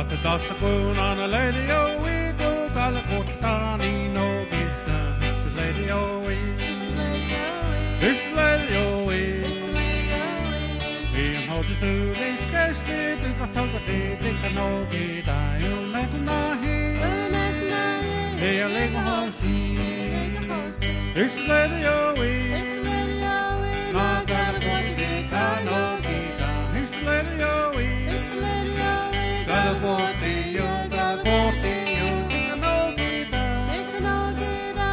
Dr. Dosta Goon on a lady o we go Galacotani no Gista. It's the lady o we. It's the lady o we. It's the lady o we. It's the lady o we. We hold you to the scarce did in the hug of the no gita. You'll let na he. Hey, a leg horsey. It's the lady o we. It's the lady o we. No Galacotani no gita. It's the lady o we. It's the lady o we. Galacotio, Galacotio, Ikanogita, Ikanogita,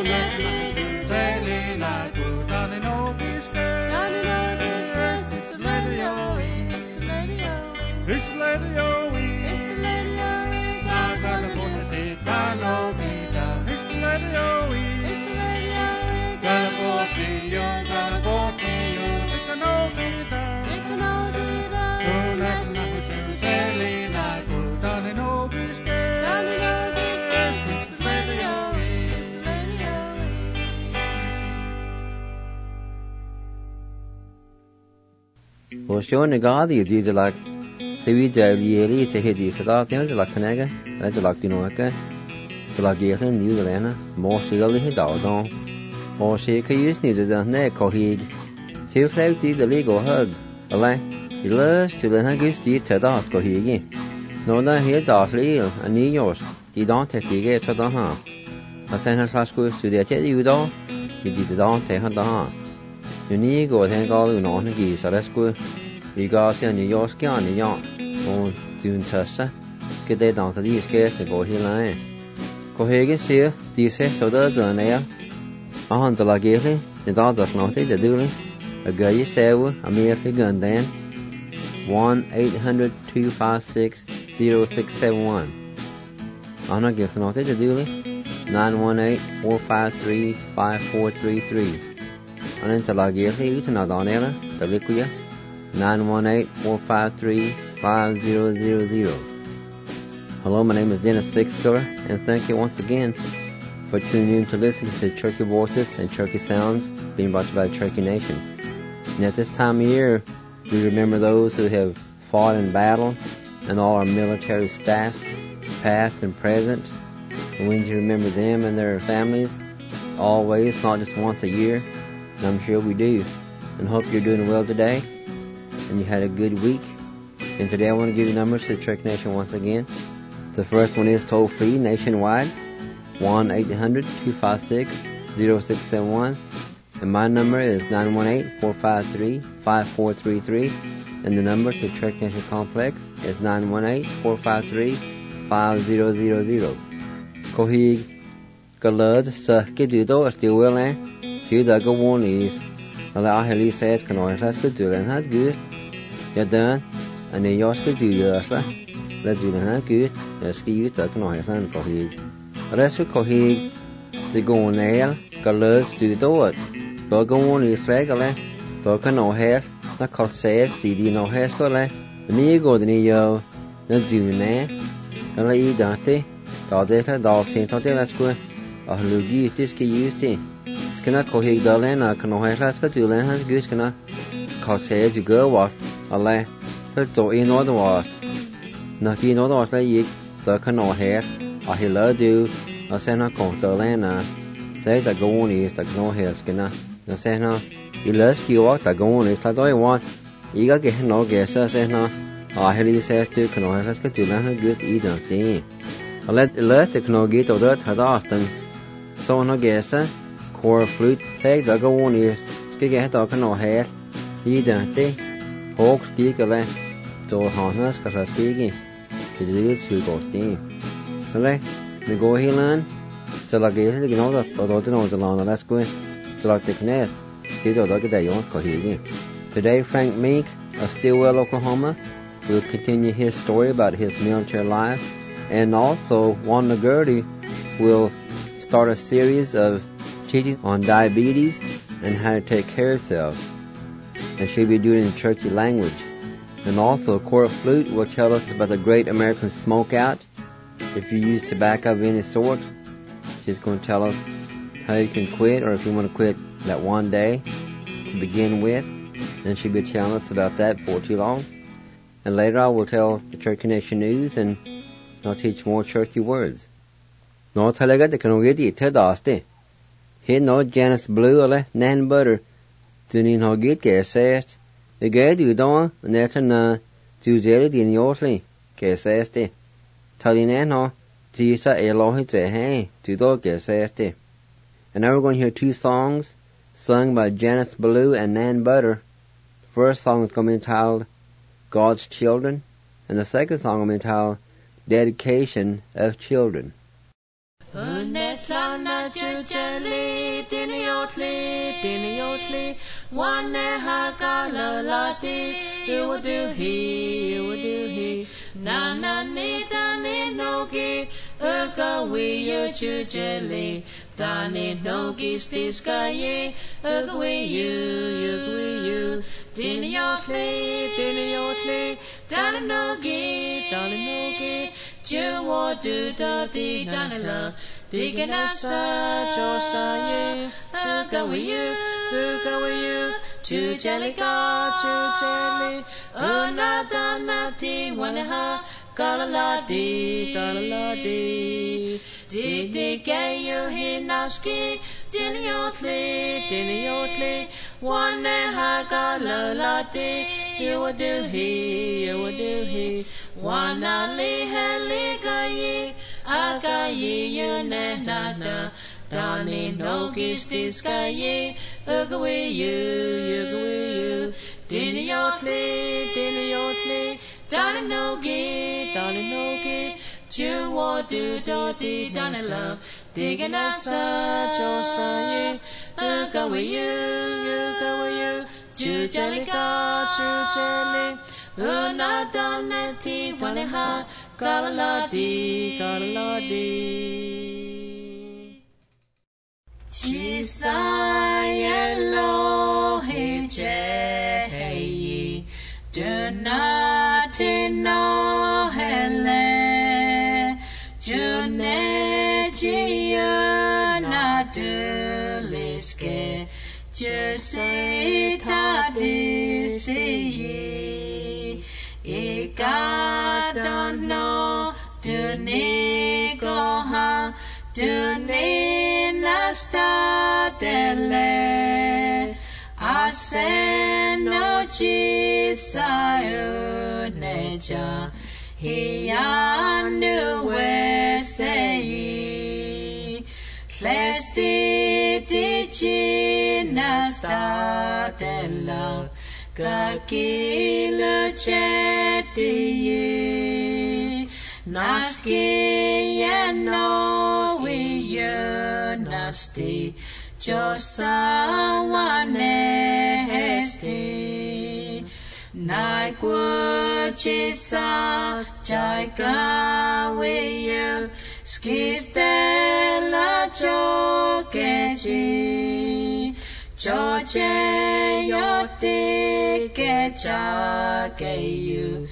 Zelina, Dani Nogiska, Dani Nogiska, it's the lady o it's the lady o it's the lady o it's the lady o now Galacotio, Galacotita, it's the lady o it's the lady o Galacotio, Galacotio, Ikanogita, Ikanogita, Zelina. Well, showing the God, you do like, see, we do yearly to hit these stars, you know, like Canega, that's like the Norca, to like Galen, New Zealand, more surely hit out on, or she could use neither than neck or heed. She reflected the legal hug, a lie, he loves to learn how good steed to dart go he again. No, that here dark real, and New York, the don't take the gate to the harm. I sent her class schools to the tell you, though, you did the don't take her the harm. You need go and go in on the geese, so that's good. You go see New York scan the yacht, on June Tessa, get they down to these scares to go here line. Go here again, see, these says to the gun there. I hunt like Gilly, the dog does not take the duty. A girl you say, a mere gun then. 1-800-256-0671. I'm not getting not take the duty. 918-453-5433. And then to log here, you to not on there, the liquid 918-453-5000. Hello, my name is Dennis Sixkiller, and thank you once again for tuning in to listen to Cherokee Voices and Cherokee Sounds being brought to you by Cherokee Nation. And at this time of year, we remember those who have fought in battle and all our military staff, past and present. And we need to remember them and their families always, not just once a year. And I'm sure we do. And hope you're doing well today and you had a good week. And today I want to give you numbers to the Cherokee Nation once again. The first one is toll free nationwide, 1-800-256-0671. And my number is 918-453-5433. And the number to the Cherokee Nation Complex is 918-453-5000. Kohig Galud sa Kidudo is still willing. Chứ đã có vốn is là ai hay says can nói là cứ tự làm hết good ya done anh ấy yo cứ tự là tự làm hết good là ski tự cái nói là có gì rest có gì thì go nail colors tự tốt rồi có vốn is phải cái là rồi cái nói hết nó có says thì đi nói hết có là ní go thì yo nó tự nè cái là ý đó thế đó thế là đó xin thôi thế là square ở lugi this cái use thế Skina kohig dalena kano hairlas ka tulen has gus kana kause ju go was alle ta to in order was na ki no was la yik ta kano hair a hila do a sena ko dalena they ta go on is ta no hair skina na sena ilas ki wa ta go on is ta do want iga ke no ge sa sena a hili says to kano hairlas ka tulen has gus either thing alle ilas ta kano ge to da ta often so no ge sa core flute take the go on is cái to cái nọ hè đi đà tê hốc kí cái này cho họ nó cái ra kí thì giữ sự tốt đi thế này mình go hi lên cho là cái nó là đó nó là let's go cho là technique thì đó cái đại yon có hi. Today Frank Meek of Stillwell, Oklahoma will continue his story about his military life, and also Juan McGurdy will start a series of teaching on diabetes and how to take care of yourself. And she'll be doing it in Cherokee language. And also, Cora Flute will tell us about the Great American Smokeout. If you use tobacco of any sort, she's going to tell us how you can quit, or if you want to quit that one day to begin with. And she'll be telling us about that before too long. And later I will tell the Church Connection news and I'll teach more churchy words. No talaga de kano gedi te daste. He no Janice Blue ale nan butter. Dunin ho git ke sest. The gadu don neta na juzeli din yotli ke seste. Talinan ho jisa elohi te hey judo ke seste. And now we're going to hear two songs sung by Janice Blue and Nan Butter. The first song is going to be entitled God's Children, and the second song will be entitled Dedication of Children. Na na ni da ni no ki uka we you chujeli da ni no ki stis ka ye uka we you din yotli da no ki ju wo do da di da la diganasa josa ye uka we you chujeli Unadanati wanaha kalaladi Didi gayu hinaski Diniyotli Wanaha kalaladi You would do he Wanali heligayi Agayi yunenada Dani nogis diskayi Ugawi you Diniyotli Dani nogi Juwo do di danila Diganasa josaye Ugawi you Jujeli Unadanati waneha Kalaladi Chisaya Elohi Jehi Dunati no hele Juneji Yunaduliske Jusita disti Ikadano Dunikoha Duninastadele Aseno Chisayu Neja Hiyanu Wesei Klesti Dichinastadela Kakilu Chetiyi Naski yeno wiyu nasti Josawane hesti Naikwu chisa jaika wiyu Skistela chokechi Choche yoti kecha keyu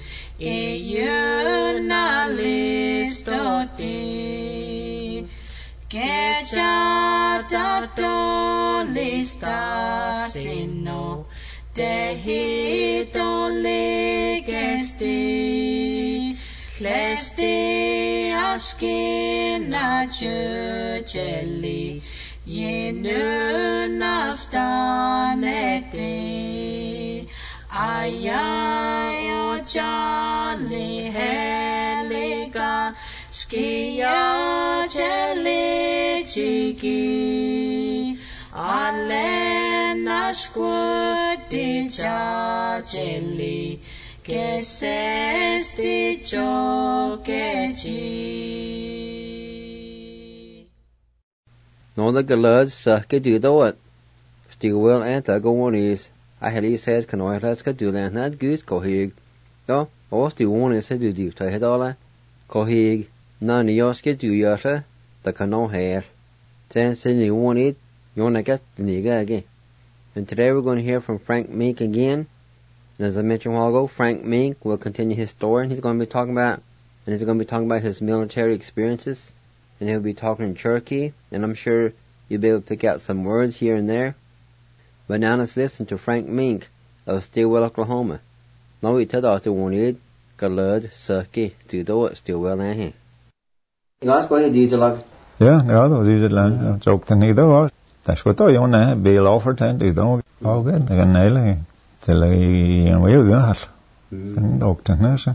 Iunalistoti Kecha tato lista sino Dehito ligesti Klesti askina chucheli Yenunastaneti Ayayo Charlie Heliga Skia Jelly Chiki Alena Squadi Jelly Kesesti Chokechi No the galad sahke do it. Still well anta go on is. I had says can I let's do that not good kohig. No, or still one is to do to head all kohig. None yoske do yasha the cano hair. Then send you want it, you wanna get the nigga again. And today we're going to hear from Frank Mink again. And as I mentioned a while ago, Frank Mink will continue his story and he's going to be talking about his military experiences. And he'll be talking in Cherokee, and I'm sure you'll be able to pick out some words here and there. But now let's listen to Frank Mink of Stilwell, Oklahoma. Now we tell us the one Galad Saki to do still well eh. Last way did you like? Yeah, no, those is land joke to need though. That's what I want to be offered and do don't all good again nail till I will go. Doctor nurse.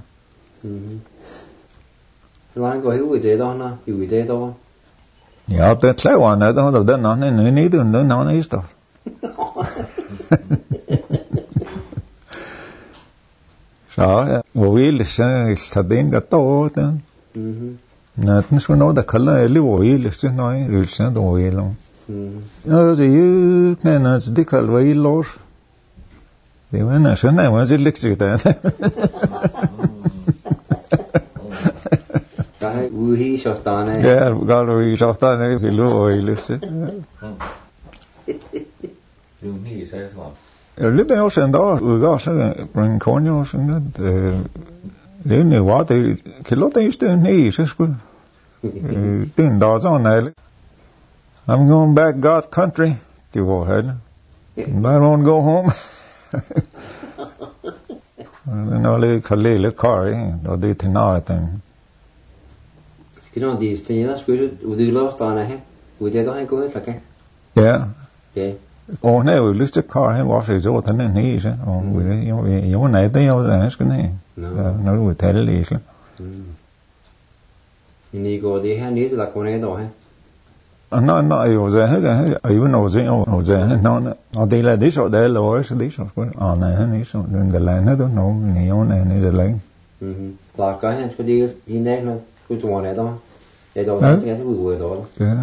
Line go here did on na, you did on. Ja, det klär det då den annan nu ni den annan är då. Så, och vill se stadin gato den. Natten så nå det kalla eller och vill se nej, vill se då vill. Ja, det ju knänas det kall vill lor. Det var när så när var det liksom det. Uhi Shoftane. Ja, Uhi Shoftane Hilu og Ilse. Uhi sagde så. Lidt af også endda, udgår så bringe konjo sådan det er nu var det kan lade det stå ned så skulle den der sådan alle. I'm going back God country. Det var han. But I won't go home. Den er lidt kalde kar, og det er til natten. Skal du de steder skulle udløse der her? Ude der han går ud flakke. Ja. Ja. Og han er jo lyst til kar, han var så den her så og jo nej det er jo der skal ned. Når du taler det så. Ni går det her ned til der går ned der her. Nej jo så her er jo noget så her og det er det så der lå så det så skulle nej han er så den der land der nu neon er nede der. Der gør han skulle det i nærheden skulle du ned der. Det er der skal ud der. Ja.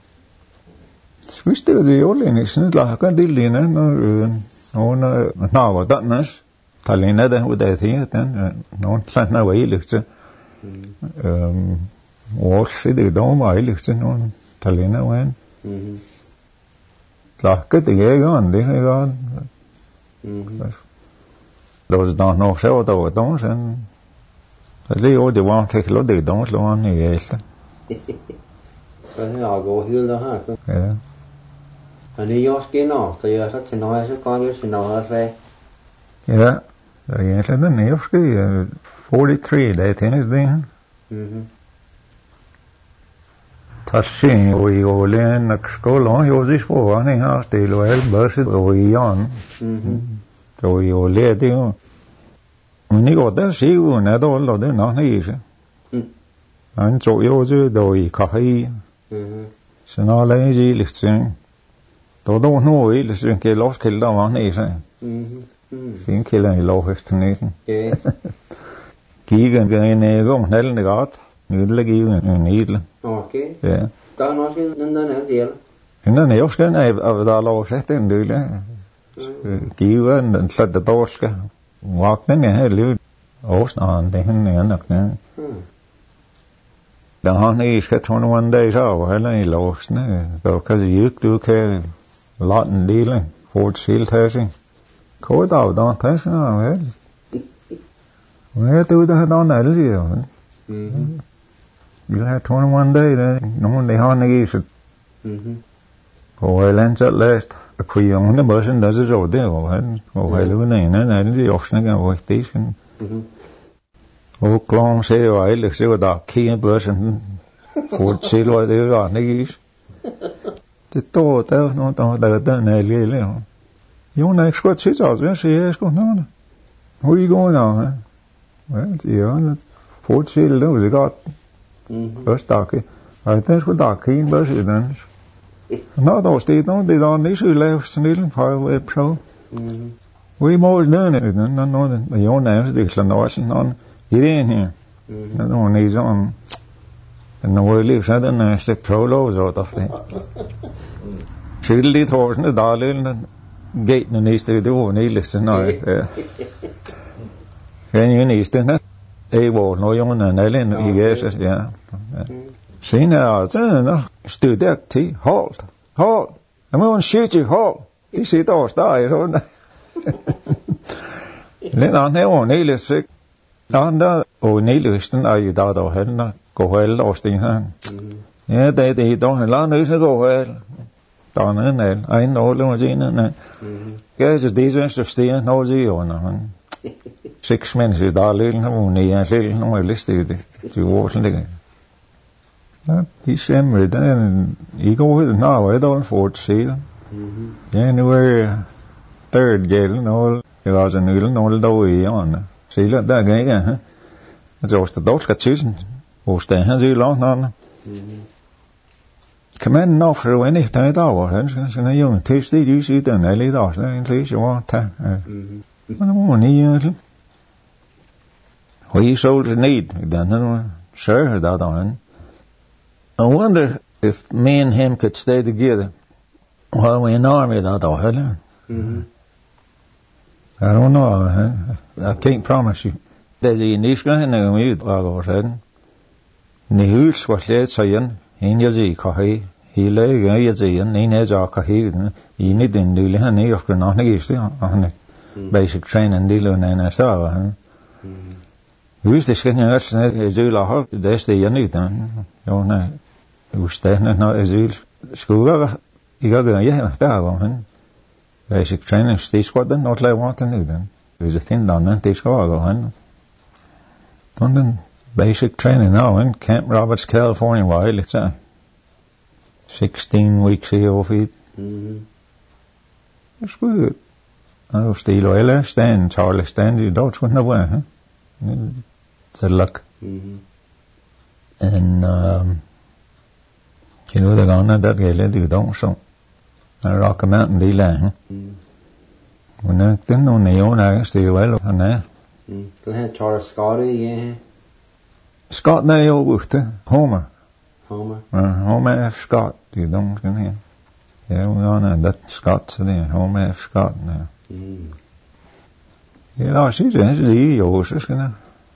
Hvis det er jo lidt sådan der kan det ligne når var dannes talene der ud af det den nogen sådan var helt så og så det dog var helt så nogen talene var en der kan det ikke det er godt der er nok så der var dog sådan det jo det var til at det dog slå han i æsle så her går helt der her ja. Han er jo også genår, så jeg så til noget, så går jeg til noget af. Ja, så egentlig den er jo måske 43, det er tennis det. Tassin og i Ålen og skolen, jo det spår han har stil og alt børset og i Jan. Så i Ålen det jo. Men ikke der ser jo ned og det nok ikke. Han så jo så der i kahai. Så når længe lidt sådan. Då nu är det så en lovskilde der var nede så. Fin kilder i lovhøsten næsten. Ja. Kiggen gang ned og knalden godt. Nu det ligger en edel. Okay. Ja. Der er nok den der del. Den er jo skal af der lov sætte den del. Given den sætte dorske. Vagten er helt lidt årsnaden det han er nok der. Der han er skal tage nogle dage så eller i lovsne. Der kan ikke du kan laten dele for et siltaging. Kort af der tager vel. Hvad det der der alle jo. Vi har 21 dage der nogen der har ikke så. Og land så læst at kunne bare sådan der så det og han og hele unden er det også snakker over station. Og klong ser jo alle så der kigger på sådan for et silver det var ikke. Det då der noget der er lille. Jo nej skal til så jeg siger sgu noget. Hvor I går nu? Ja, det er fortsætte det er godt. Først dakke. Og den skulle dakke en bøs i den. Nå der stod noget det der ikke så lavt snillen på web show. Vi må nødne den noget jo nej det er sådan også noget. I det her. Når man sådan når lige så den næste prolog så der. Skyldig torsen der lidt gaten næste det var næle så nej. Ja, næste net. Hvor når jo en alene i Jesus ja. Senere så studeret til hold. Jeg må en syge hold. De sidder og står sådan. Lidt andet og næle sig. Andre og nælesten er i dag der handler går helt over sten her. Ja, det der han lader nøse gå helt. Der er en egen år løber til en. Ja, så det så sten når det jo når han. 6 minutes is daar little no nie little no list to walk in December then he go with now I don't afford see January 3rd gale no it was a new no do on see that again it's just the dot got chosen or stay has you long on Command no for any time at all and so young tasty you see then I lead off in place you want money what you soldiers need then sure that on I wonder if me and him could stay together while we in the army that all I don't know I can't promise you there's a nice guy in the mood or said ni hus was led saying in your z coffee he lay a z and in his coffee you need in the honey of not on basic training deal and I saw who's the skin that's do la that's the unit then you know staying not as you school you got to yeah basic training stay squad then not like want to do then there's a thing done then they go on basic training now in Camp Roberts, California while it's 16 weeks here off it it's good I'll stay loyal stand Charlie stand you don't want to wear it's a luck and you know they're gonna that guy let you don't so I rock a mountain đi là when I didn't know neon I stay well and there Charles Scott yeah Scott Nail with the Homer F. Scott you don't can hear yeah we on that Scott so there Homer F. Scott now yeah she's actually yours is gonna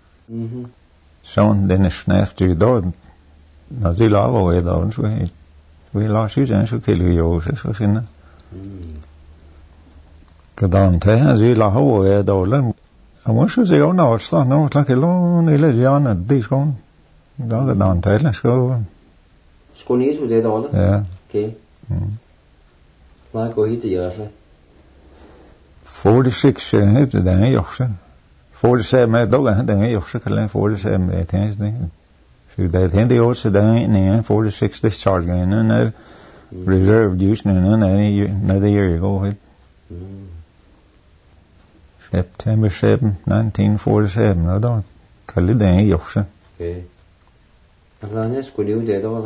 Sean Dennis after you don't nó chỉ lo vào vậy đó vì lo xíu chẳng số kia lừa dối số xin đó cái đàn thế là chỉ lo vào vậy đó lên muốn số gì đó nào sao nó là cái lo này là gì anh đi con đó cái đàn thế là số ní số gì đó yeah okay lại có ít giờ rồi 46 hết rồi đấy học sinh 47 đâu cả đấy học sinh cái là 47 thế đấy so they think they also done 46 discharge again and reserved use and another year you go ahead September 7 1947 nó đó cái lý đề dục sinh okay là nhất của điều gì đó là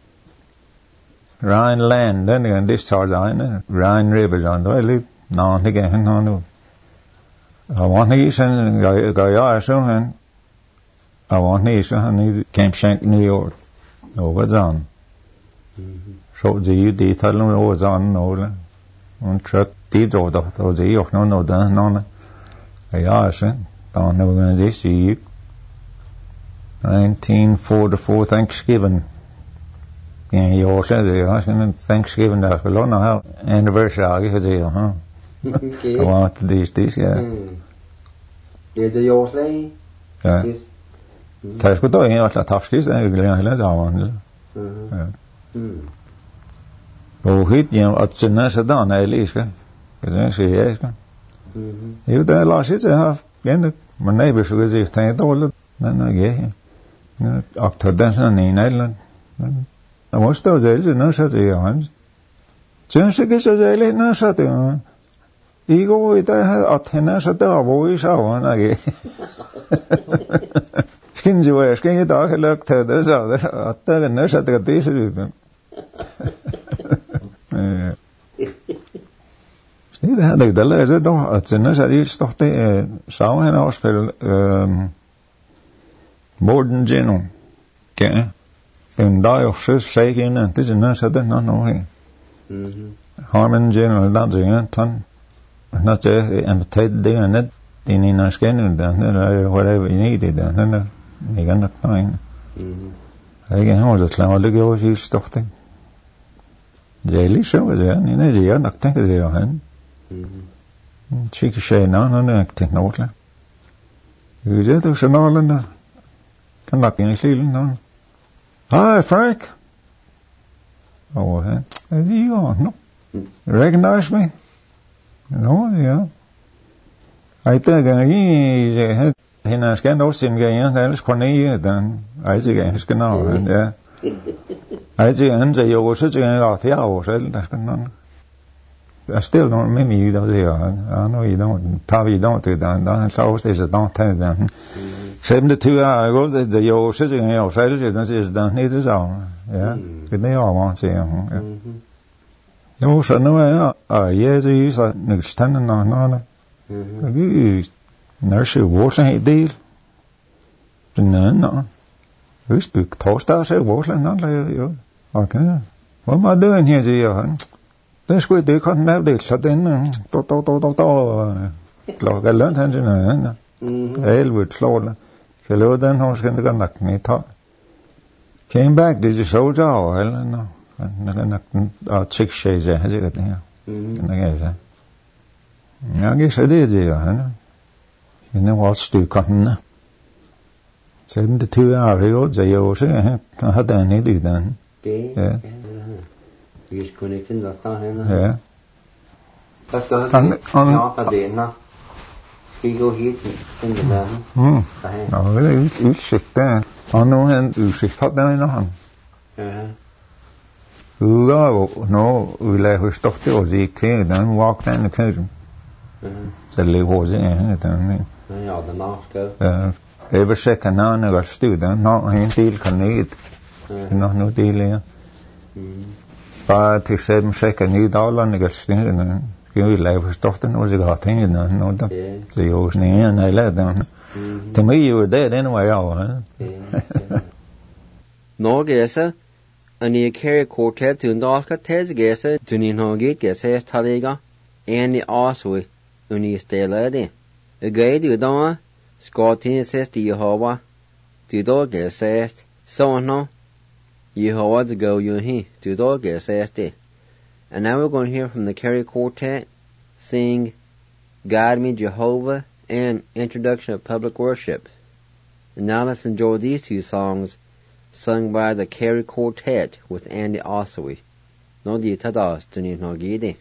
Rhineland then again discharge Rhine River on đó lý non thì cái non đâu I want to send go so and I want to say Camp Shank New York over on so gì đi thay luôn over on nó là on truck đi rồi đó thôi gì học nó đó nó cái đó sẽ tao nó going to see 1944 Thanksgiving yeah you said it Thanksgiving đó cái lúc nào anniversary cái gì hả I want this yeah yeah the yours lay yeah Tại sao tôi nghe là tháp skis này cái này là sao mà hít nhiều ở trên nó sẽ đó này lý cái này sẽ ấy cái nếu ta lo xí sẽ have cái được mà này bị cái gì thay tôi luôn nó ghê October đó này lên most of the nó sẽ gì anh chính xác cái sẽ gì nó sẽ thì 이거 이따 아테나에서 또 보이셔 나게 스킨지 왜 스킨이 더 헬럭터 돼서 어떤 너서 또 뒤스르든 det här det är det då att sen så det står det så han har spelat Morden Geno okay den där också säger inte det är så det någon Harmon Geno där det tan not invited det är det ni när ska nu där whatever you needed där ni kan inte någon jag har det klart att det går ju står det Jelly så det ni när jag nog tänker det han Chicky Shay no technology. You did the Sonalanda. Can not be any no. Hi Frank. Oh you on no. You recognize me? No, yeah. I think I hina ska nog sin grejen där så kan ni den I think I ska nog ja I think ända jag så tycker jag att jag så där ska någon I still don't maybe though I know you don't probably don't do that and so is it don't tell them 72 hours ago the yo so tycker jag så det den inte så ja det är jag måste säga jag så nu är ju så nu stannar någon nurse water deal no just du tosta så water någon okay what am I doing here you det skulle det kan med det så den to cái lớn hơn nữa elwood slår cái lô den har ska det nagt ni ta came back did you soldier eller no nó cái nagt chick shades hay gì cái này cái này ja cái sẽ det gì hả nó what's to cotton 72 hours ago giờ yo sẽ hết đàn này đi đàn He's connecting the star here. Yeah. That's the not the day now. He go hit in the van. No, det är utsikt där. Han har en utsikt att den han. Vi lär förstå det och gick till den walk down the curtain. Så det var det den. Ja, den har Every second now när jag stod där, en del kan ned. No del. 5 to 7 seconds new dollar negotiation you live förstått den och så har tänkt någon då så jag snäger när jag den to me you were dead anyway Norgesa ani carry quartet to Norska Tezgesa to ni Norgit gesa taliga and also uni stela det guide då skotin sest Jehova du då gesa så no Yehovah to go you he to dog SSD. And now we're going to hear from the Carey Quartet sing Guide Me Jehovah and Introduction of Public Worship. And now let's enjoy these two songs sung by the Carey Quartet with Andy Ossowy. No di tadas to ni no gidi.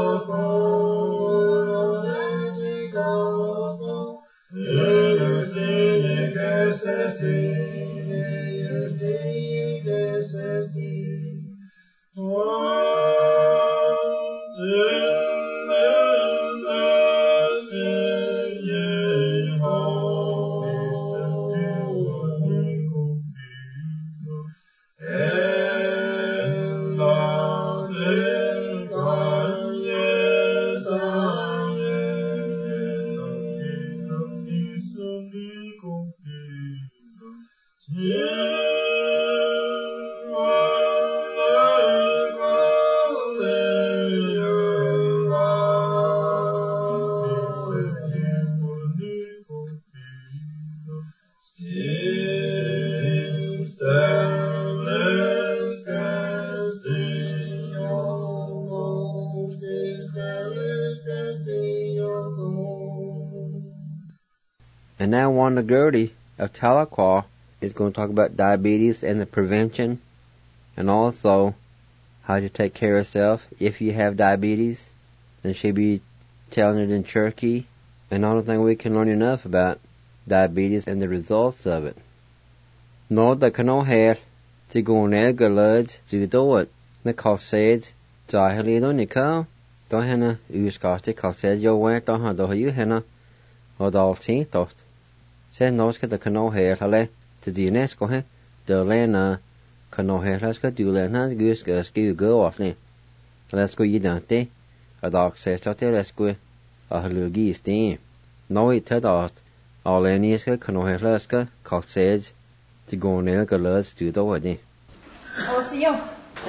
And now Wanda Gertie of Tahlequah is going to talk about diabetes and the prevention, and also how to take care of yourself if you have diabetes. And she'll be telling it in Cherokee. And I don't think we can learn enough about diabetes and the results of it. No, the cano hair to go on air galad to do it. The cough said, Jahili don't you come? Don't henna, Uskasti cough said, you went don't have do you henna, or the all seen thought. Said no, the cano hair, hale, to the UNESCO, he, the lena, cano hair, let's go do lena, goose, go off, ne. Let's go you dante, a dog says, let's go, a halugi steam. No, it had asked, all any is a cano hair, let's go, cough said, to go on air galad to do it. Oh, see you.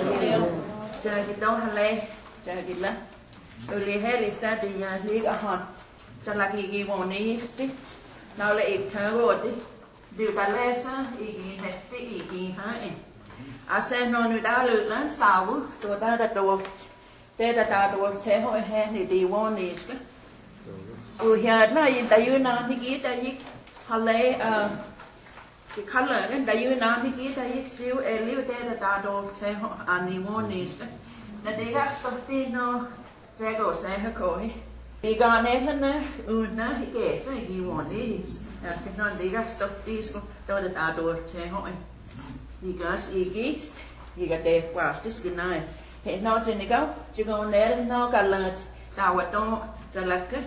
Jadi tahu halai, jadi lah. Oleh hari tadi yang lihat ahan, jadi lagi woni isti, now le ikut di balesa, iki nesti, iki hai. Asal nonu dah lulan sawu, tu dah tu, dah tu cehoi hai ni di woni isti. Uhiad na yang tayu na higi tayi halai the color and the unity that you see a little bit of that dog say on the one is that they got something no Zago say her coy. He got Nathan Una, he guess he won these. And if not, they got stuff these though that dog say hoy. He got east, he got their wash this good night. He not in the go, you go there and now got lunch. Now what don't the letter?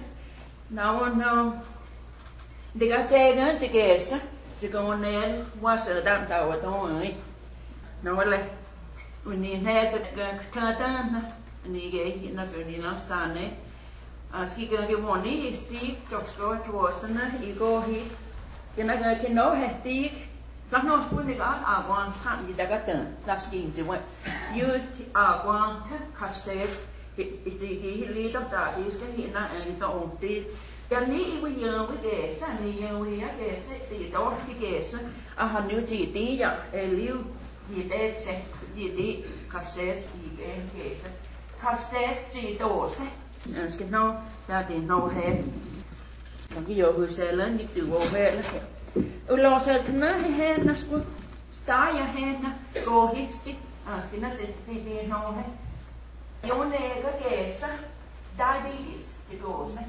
Now they got say to guess. Chỉ còn nên qua sở đam tàu ở thôi, nó là mình nhìn thấy cái khá tan, này cái nó rồi đi làm sao này, khi cái món này stick chọc số towards nó ego hit, cái nó hết stick, các nó xuống thì có quan tham gì đã cái tên, là skin chứ vậy, use quan thắc cassette, cái lý đó là use cái hiện nay cái ổn định. Cái này bây giờ với cái sản này bây giờ cái sẽ chỉ đó cái sẽ hành như chỉ tí vậy, liu gì đây sẽ gì tí cassette gì cái sẽ cassette chỉ đó sẽ cái nó ra thì nó hết, làm cái giờ sẽ lớn như từ vô hết là lo sẽ nó hết nó start ya hết nó go hit stick cái nó chỉ nó hết, chỗ này cái sẽ diabetes chỉ đó sẽ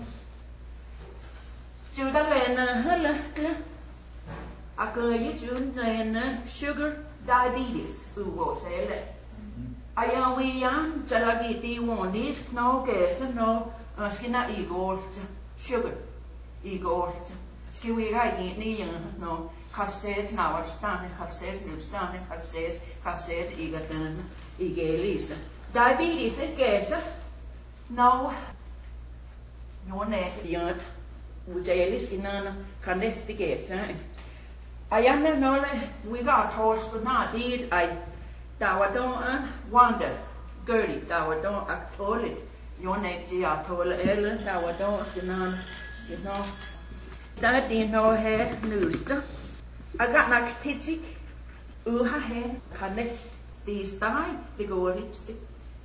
chú ta lên hết là cơ với chú lên sugar diabetes vô sẽ lệ ai we cho là cái tí one this no cái sẽ no skin na ego sugar skin we gai cái này no cassette nào stand cassette igatan igelis diabetes cái sẽ no này yet Ujaelis inana connectigates. I am no we got horse but not did I Dawadon Wanda Gertie Dawadon Actoli your neck Gia Tola Ellen Dawadon Sinan you know that didn't know head news. I got my titic Uha head connect these time the go lipstick.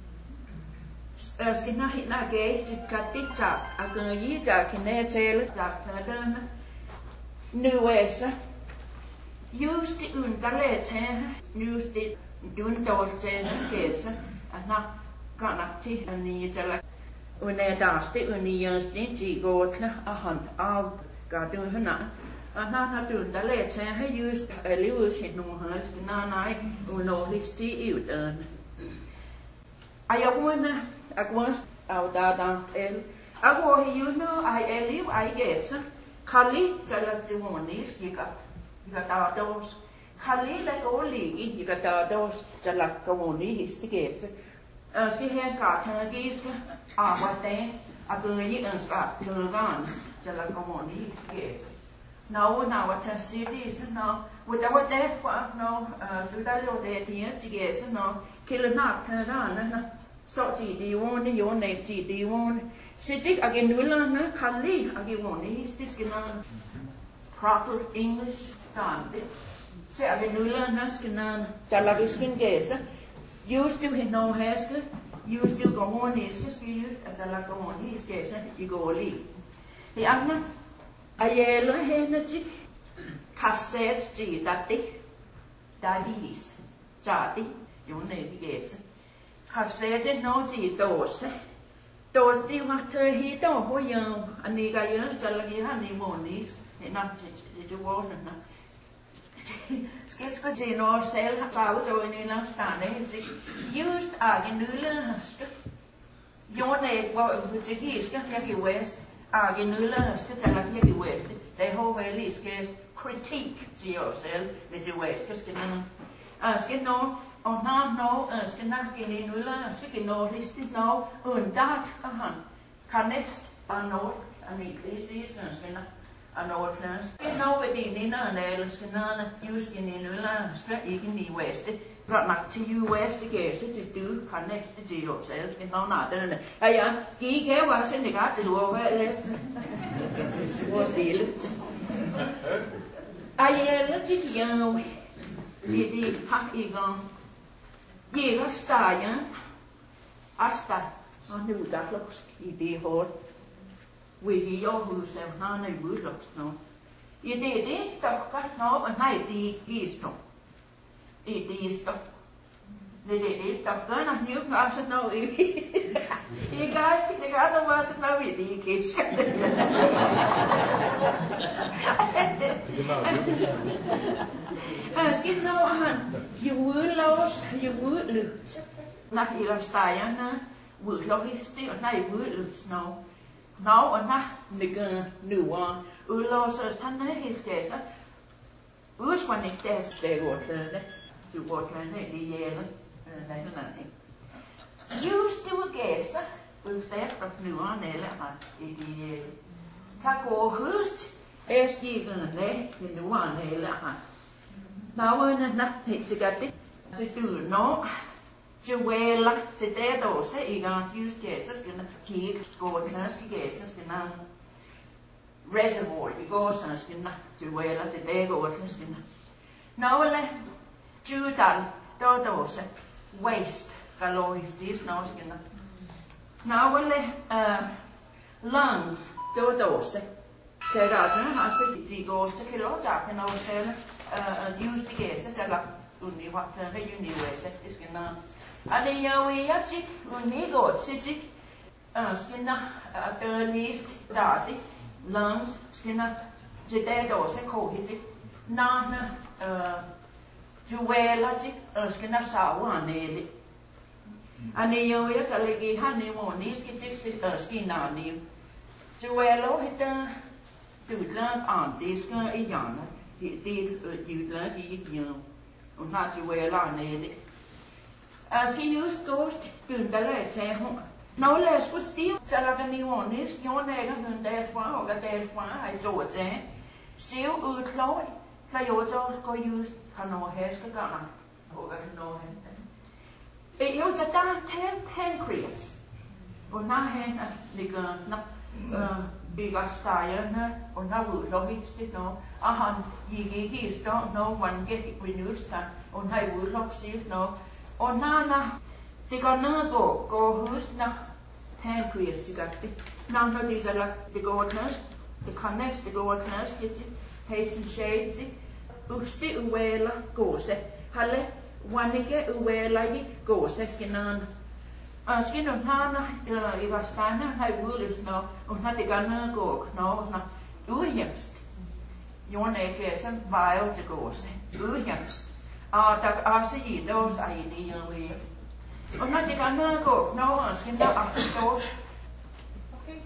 Skinna hitna gay got it chap a gun ye jack in their tail jack turn new ways used it un galet used it doing door chain case and not got up tea and the Unedasti unijösti jigotla ahan av gadun hana. Han dunda lät här just Lewis no helst nanai unohlisti utan. Ayawuna agwas audada el agwo yuno I eliu I guess kali jalatuonis yigatados kali la goli yigatados jalakawoni histiges si hen katagis awate aguyi anska lugan jalakawoni histiges now what I see this now without that no sudalo de tiges no kilnat kana so di won your name di won sitik again nulana kali agewoni is this gonna proper English done se again nulana skinana talagiskin gesa used to no haske used to go on is used at talagamoni is gesa igoli the agna ayela henatik kasset di dati dadis jadi your name gesa kasset no di dose Dos di waktu hito hoyang aniga yun jalagi hani monis na juwon na skets ko jeno sel pau so ni na stane used again nula haska yone wa butiki ska yaki west again nula haska jalagi yaki west they ho veli skets critique to yourself the west ska skin no og når skal nok ind i nuller, så kan nå listet nå undart han kan næst og nå og ni det sidste skal og nå plads. Det nå ved din inderne skal nå just ind i nuller, skal ikke i west. Godt nok til US det gav sig til du kan næst til yourself skal nå nærmere. Ja, gik her var sådan det godt det var hvad læst. Hvor stille. Ayela til jo. Det har i gang. Jega stajan asta og nu datloks I det hold vi jo huset han er udloks nu I det der godt nå og nej det gisto I det står det der gør nok nu altså nå I gør der var så nå vi det kids Skal nå han udløs Nak I stejerne udløs det og nej udløs nå og nak nikker nu og udløs han hiskæser udsvandt ikke deres dagordlerne du ordlerne I jæle just det var gæser udstæfter nu og nælle han I jæle tak og høst skibene nu og nælle han Now na hitsegati se du no juela se det då se I gang just gæser skal kigge gå næste gæser skal reservoir I går så skal juela se det går skal now la judal då se waste calories this now skal now la lungs då se så der så har se de går så kilo så kan også se just det gæser til at uni var der universet det skal na alle jo jeg sig uni godt sig skal na at list der lungs skal na det der også ko hit na juela sig skal na sawa nede alle jo jeg så lægge han i morgen skal na ni juela hit du land det skal I janne det udlad I jo og har juela nede skal just gåst bunda lade tage hun når lad os stiv så lader ni ordnes jordnækker hun derfra og derfra har I så at tage sev udkløj kan jo så gå just kan nå hæske gange og hvad nå han jo så der pancreas og når han ligger bygger stejerne og når udløjst det nå og han gik ikke I stå nå man gik I nødstand og har udløjst nå og når det går ned gå hus når pancreas når det går knæs det kan næst det går knæs det hasten shade uste uela gåse halle wanike uela I gåse skal Skin und Hana, I was Steiner, I will is no, und hat die Ganne go, no, uhjemst. Jonne som vejer til gåse. Udhjemst. Og der også i lås af i det jo. Og når det går ned og gå, når skal der op til stå. Okay,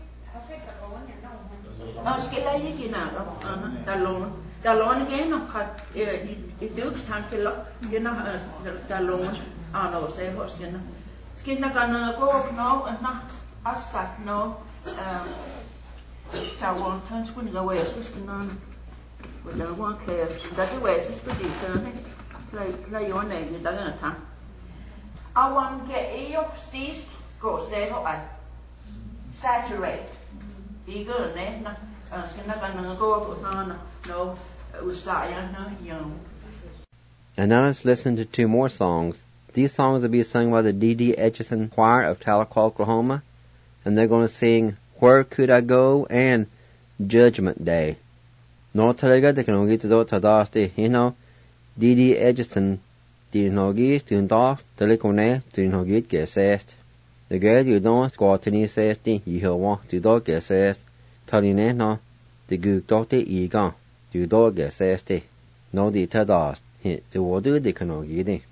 og skal der ikke ind der lån igen og i døbstanke der lån og noget sagde hos hende. Skal der gå ned og gå, når afskat, når så var han skulle gå væk, skulle noget. Wala mo kaya dati weses ko dito play yon na ni dagan ta awan ke iyo stis go se ho ai saturate igo ne na skina kan go na no usaya na young. And now let's listen to two more songs. These songs will be sung by the D.D. Etchison Choir of Tahlequah, Oklahoma, and they're going to sing Where Could I Go and Judgment Day. No talaga de kan git do tadaste hino D.D. Etchison din hogis din da telekone din hogit ge sest the girl you don't go to ni sesti you ho to do ge sest taline no the gu dote iga du do ge sesti no di tadas hit the wodu de kan gidi.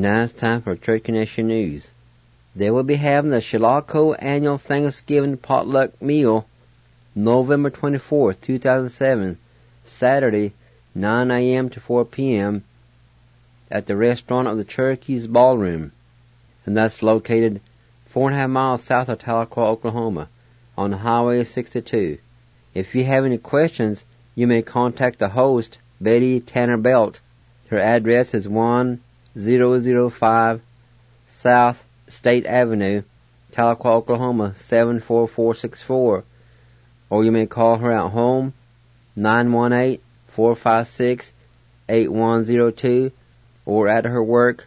now it's time for Church Connection News. They will be having the Shilako Annual Thanksgiving Potluck Meal November 24th, 2007, Saturday, 9 a.m. to 4 p.m. at the restaurant of the Cherokee's Ballroom, and that's located 4.5 miles south of Tahlequah, Oklahoma, on Highway 62. If you have any questions, you may contact the host, Betty Tanner Belt. Her address is 1005 South State Avenue, Tahlequah, Oklahoma 74464, or you may call her at home, 918-456-8102, or at her work,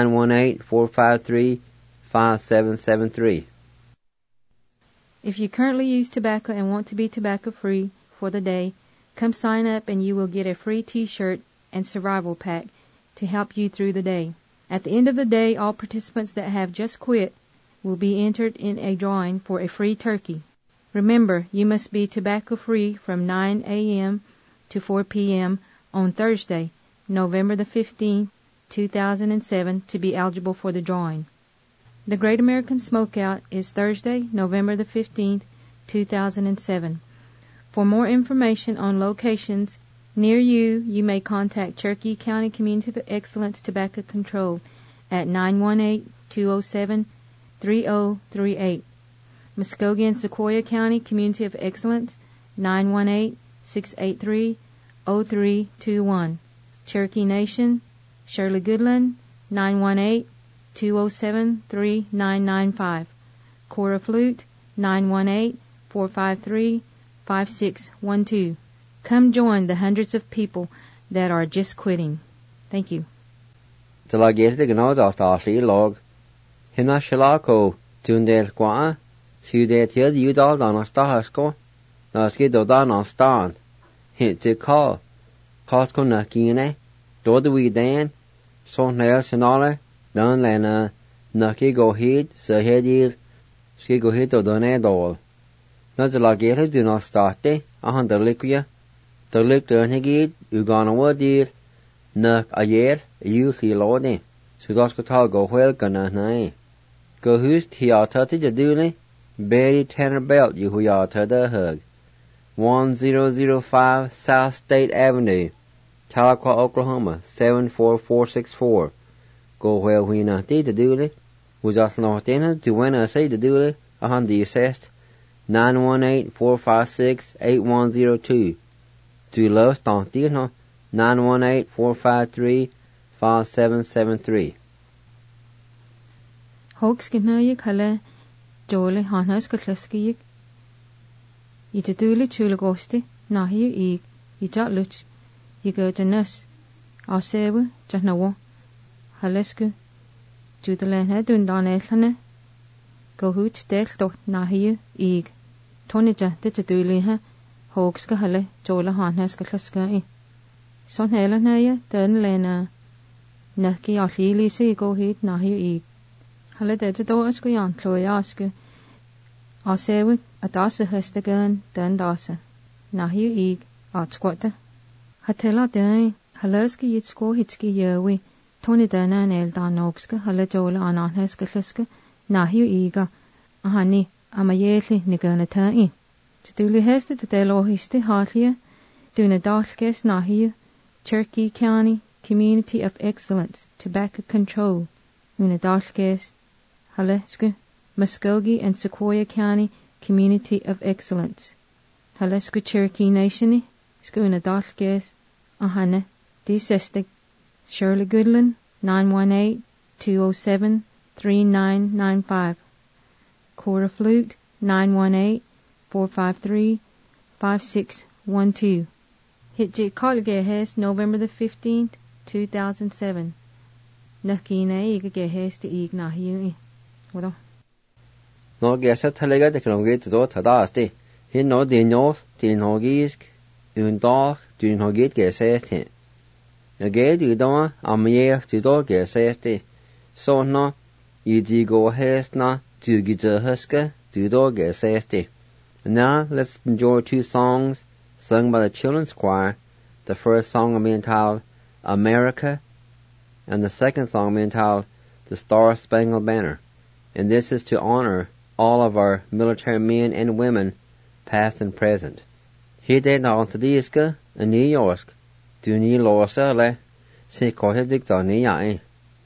918-453-5773. If you currently use tobacco and want to be tobacco-free for the day, come sign up and you will get a free T-shirt and survival pack to help you through the day. At the end of the day, all participants that have just quit will be entered in a drawing for a free turkey. Remember, you must be tobacco-free from 9 a.m. to 4 p.m. on Thursday, November the 15th, 2007, to be eligible for the drawing. The Great American Smokeout is Thursday, November the 15th, 2007. For more information on locations near you, you may contact Cherokee County Community of Excellence Tobacco Control at 918-207-3038. Muskogee and Sequoyah County Community of Excellence, 918-683-0321. Cherokee Nation, Shirley Goodland, 918-207-3995. Cora Flute, 918-453-5612. Come join the hundreds of people that are just quitting. Thank you. The Lagete Gnod Ashley log. Hina Shilako, Tundel Qua, Sudet Yud Udal on a Stahasko, Naskido Dan on Stand. Hint to call. Costco Nakine, Dodo Dan, Son Nail Sonale, Dan Lena, Naki go heed, so headir, Ski go hit or donadol. Not the Lagete do not start day, a hundred liquia. The lip to Nigid, Ugana Wadir, Nuk a year, you see Lordy. So that's what I'll go well, gonna nay. Go who's tea out to the dooley, Betty Tanner Belt, you who are to the hug. 1005 South State Avenue, Tahlequah, Oklahoma 74464. Go well we not did the dooley. Was us not in to when I say the dooley, a hundred assessed. 918-456-8102. To Lowe's Tontino, 918-453-5773. Hoax Gnayik Hale, Jolly Hanas Katleski. Yitaduli Chulagosti, Nahi Eg, Yijat Luch, Yigo Janus, Arsewa, Janawa, Halesku, Judalenhe Dundan Elhane, Go Hooch Del Dot Nahi Eg, Tonija, Ditaduli, Hoax Hale, Jola Hanas Katleski. Son Helenaya, Dun Lena, Naki Ashi Lisi go hit Nahi Eg. Hale Dedado Asku Yan Cloyaska. Arsewa, a dasa hestagan, dan dasa. Nahi Eg, Artsquatta. Hatela Dai, Haleska Yitsko Hitski Yewi, Tony Dana and Eldan Oxka, Halejola Ananheska Liska, Nahi Ega, Ahani, Amayeli Niganatai. Tuduli Hesta to Delo Histi Hartlia, Duna Dalkes Nahi, Cherokee County Community of Excellence, Tobacco Control, Una Dalkes, Haleska, Muskogee and Sequoyah County Community of Excellence. Haleska Cherokee Nation, Skuna Dalkes, Ahana, D. Shirley Goodland, 918-207-3995. Cora Flute, 918-453-5612. Hitji Colgehes, November the 15th, 2007. Nakina Igagehes the Ignahi. What? No guess at Telega the Knogate to Tadasti. He no the north, the Nogisk, Undog, do not get him. Again, you don't, I'm here to dog get so no, you go ahead now to get a husker to dog get. Now let's enjoy two songs sung by the children's choir. The first song will be entitled America, and the second song being entitled The Star-Spangled Banner. And this is to honor all of our military men and women, past and present. Hede na til diske, en New York, du ni låser le, se kortet dikta ni jeg.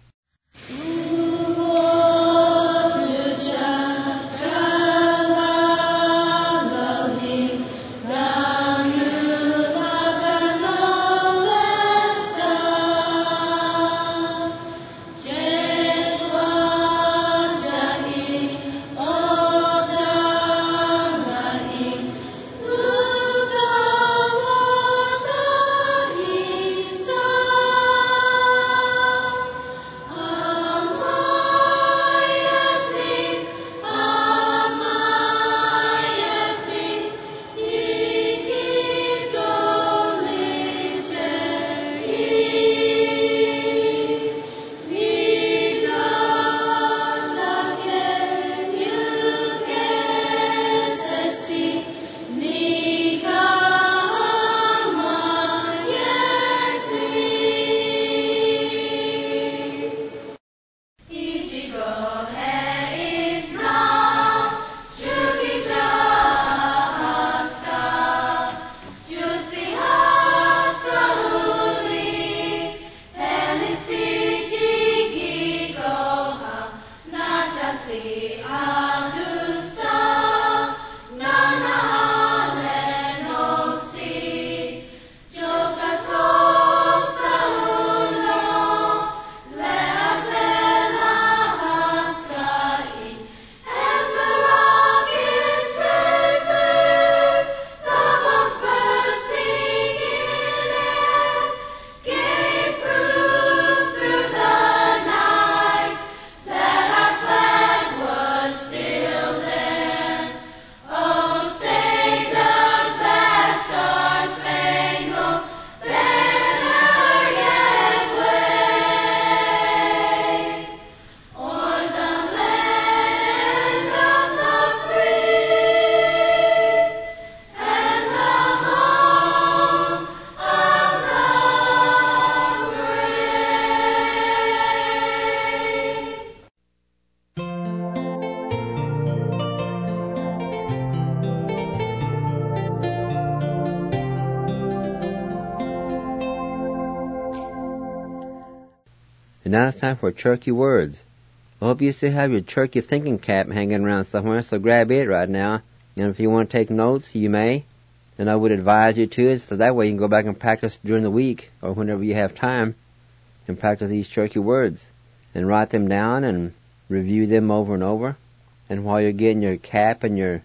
And now it's time for Cherokee Words. I hope you still have your Cherokee thinking cap hanging around somewhere, so grab it right now. And if you want to take notes, you may. And I would advise you to, so that way you can go back and practice during the week or whenever you have time and practice these Cherokee words and write them down and review them over and over. And while you're getting your cap and your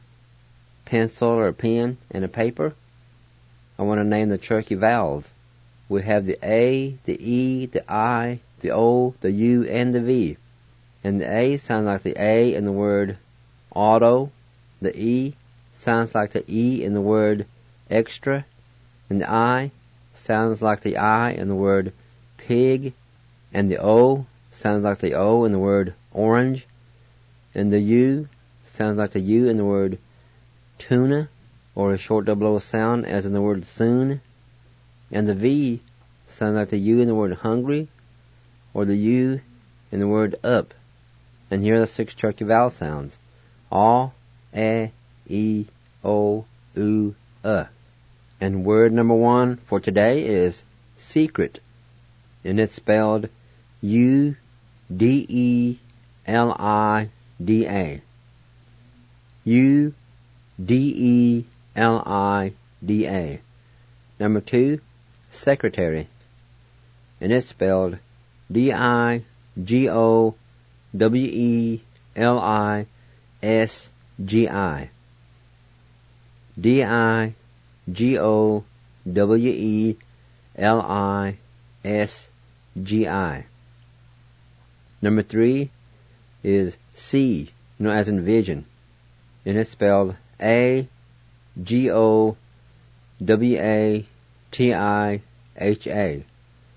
pencil or a pen and a paper, I want to name the Cherokee vowels. We have the A, the E, the I, the O, the U, and the V. And the A sounds like the A in the word auto. The E sounds like the E in the word extra. And the I sounds like the I in the word pig. And the O sounds like the O in the word orange. And the U sounds like the U in the word tuna, or a short double O sound as in the word soon. And the V sounds like the U in the word hungry, or the U in the word up. And here are the 6 Cherokee vowel sounds. A, E, O, U, And word number 1 for today is secret. And it's spelled U-D-E-L-I-D-A. U-D-E-L-I-D-A. Number 2, secretary. And it's spelled D-I-G-O-W-E-L-I-S-G-I. D-I-G-O-W-E-L-I-S-G-I. Number 3 is C, as in vision. And it's spelled A-G-O-W-A-T-I-H-A.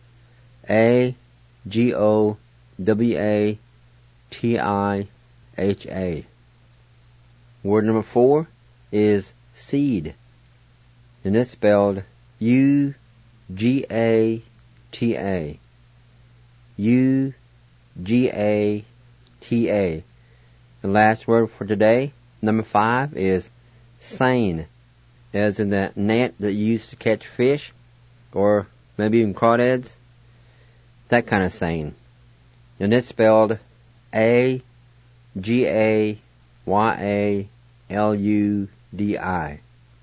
A-G-O-W-A-T-I-H-A. Word number 4 is seed. And it's spelled U-G-A-T-A. U-G-A-T-A. The last word for today, number 5, is seine, as in the net that you use to catch fish, or maybe even crawdads, that kind of seine. And it's spelled A-G-A-Y-A-L-U-D-I.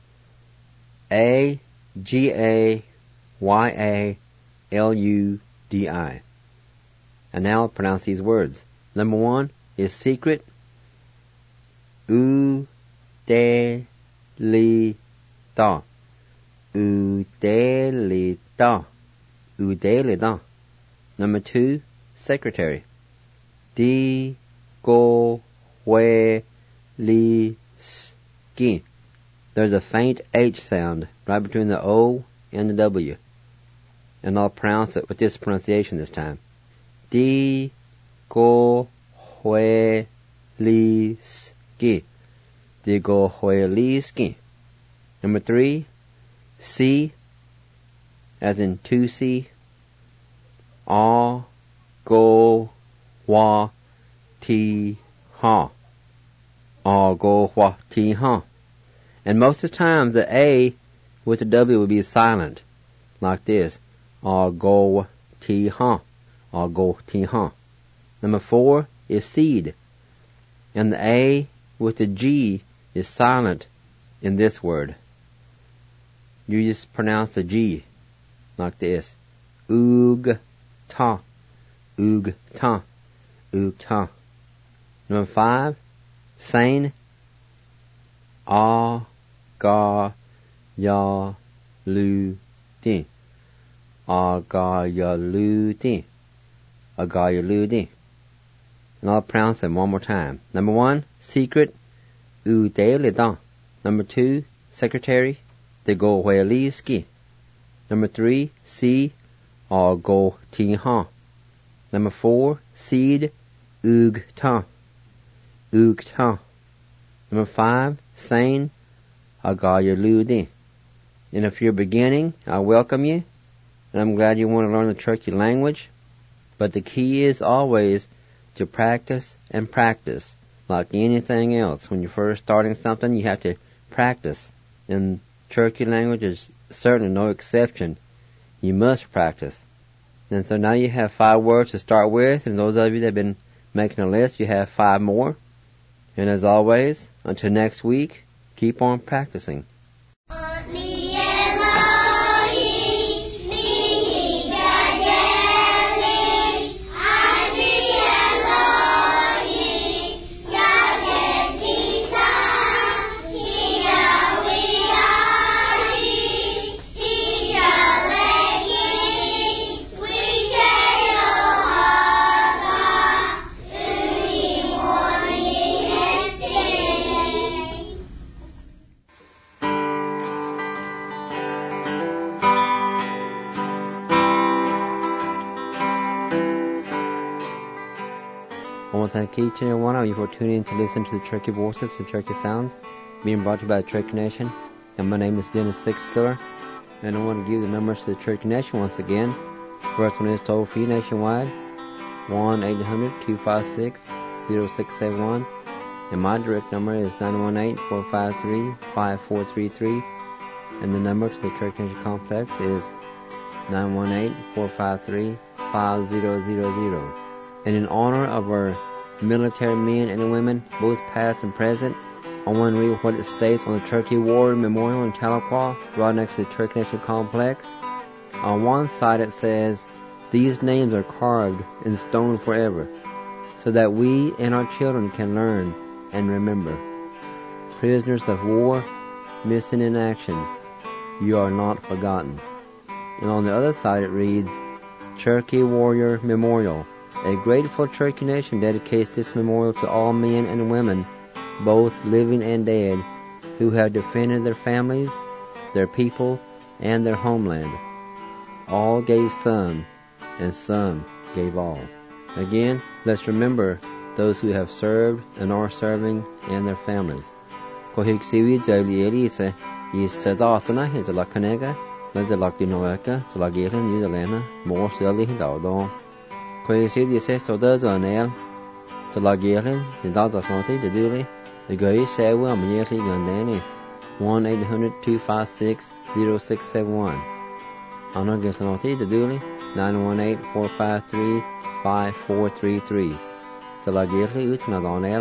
A-G-A-Y-A-L-U-D-I. And now I'll pronounce these words. Number 1 is secret. U-de-li-ta. U-de-li-ta. U-de-li-ta. Number 2, secretary. Di-go-we-li-ski. There's a faint H sound right between the O and the W. And I'll pronounce it with this pronunciation this time. Di-go-we-li-ski. Di-go-we-li-ski. Number 3, C, as in 2C. A-go-wa-ti-ha. A-go-wa-ti-ha. And most of the time, the A with the W will be silent, like this. A-go-ti-ha. A-go-ti-ha. Number 4 is seed. And the A with the G is silent in this word. You just pronounce the G like this. Oog-ta. Oog-ta. Oog-ta. Number 5, seine. A-ga-ya-lu-di. A-ga-ya-lu-di. A-ga-ya-lu-di. And I'll pronounce them one more time. Number 1, secret. U-de-li-da. Number 2, secretary. Di-go-we-li-ski. Number 3, C. A-go-ti-ha. Number 4, seed. Oog-ta. Oog-ta. Number 5, seine. A-ga-ya-lu-di. And if you're beginning, I welcome you. And I'm glad you want to learn the Cherokee language. But the key is always to practice and practice. Like anything else, when you're first starting something, you have to practice. And Cherokee language is certainly no exception. You must practice. And so now you have 5 words to start with, and those of you that have been making a list, you have 5 more. And as always, until next week, keep on practicing. I want to thank each and every one of you for tuning in to listen to the Cherokee Voices and Cherokee Sounds, being brought to you by the Cherokee Nation. And my name is Dennis Sixskiller, and I want to give the numbers to the Cherokee Nation once again. First one is toll-free nationwide, 1-800-256-0671, and my direct number is 918-453-5433, and the number to the Cherokee Nation Complex is 918-453-5000. And in honor of our military men and women, both past and present, I want to read what it states on the Cherokee Warrior Memorial in Tahlequah, right next to the Cherokee Nation Complex. On one side it says, "These names are carved in stone forever, so that we and our children can learn and remember. Prisoners of war, missing in action, you are not forgotten." And on the other side it reads, "Cherokee Warrior Memorial. A grateful Cherokee Nation dedicates this memorial to all men and women, both living and dead, who have defended their families, their people, and their homeland. All gave some, and some gave all." Again, let's remember those who have served and are serving and their families. Kohik siwi jali elise is sadatana is la kanega, la la dinoeka, la given you the lena, more silly dawdon. Quay sĩ đi xe số đỡ giờ nè cho là ghé lên thì đào tạo xong thì đưa đi để gửi xe với mình nhớ khi gần đến nè 1-800-256-0671 anh nói ghé xong thì đưa đi 918-453-5433 cho là ghé lên ước nào đó nè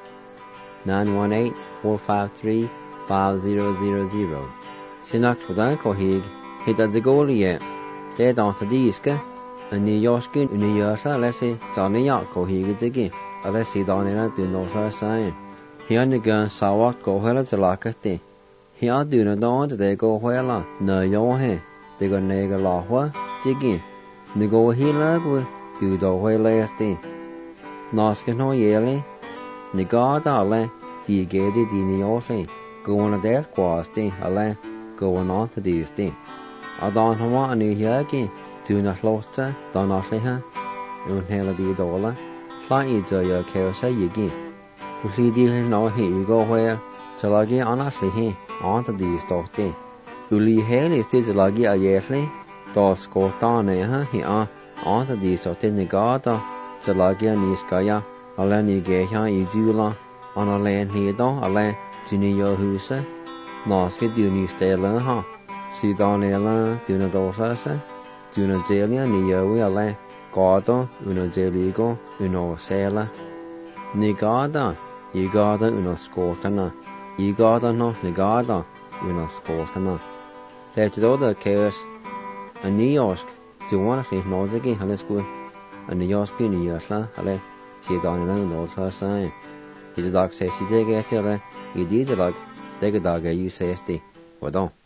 918-453-5000 xin nói cho ta có hì ta sẽ gọi liền để đón ta đi isca anh New York New York sa lẽ cho nên nhớ có hì cái gì ở đây sĩ đón này từ nô sa sai hiện nay gần sáu vóc có hơi là chỉ là cái gì hiện từ nó đó thì có hơi là nơi gió hè thì còn này cái lò hóa chỉ kì nếu có hi là của từ đầu hơi là gì nó sẽ nói gì đấy nếu có đó là thì cái gì thì New York này có nó đẹp quá gì ở đây có nó thì đi gì ở đó không có anh nhớ kì từ nó lót ra đó nó sẽ ha rồi hay là đi đó là lại giờ giờ kéo sai gì kì khi đi lên nó thì có hơi cho là cái anh sẽ he anh ta đi stop thế uli he thì sẽ là cái ở đây đấy đó có ta này ha thì anh ta đi stop thế này có đó cho là cái anh cái ya ở đây này cái ha ý chú là anh lên thì đó ở đây chỉ này giờ hư sa nó sẽ điều này sẽ là ha si đó này là điều này đó sa điều này chơi này giờ với ở đây có đó uno chơi có uno xe là negada igada uno skotana igada no negada uno skotana det då det chaos en niosk du wanna se no det kan hållas på en niosk ni görsla eller se då när no så sai det dag ses det get det i det dag det dag ju ses det vad då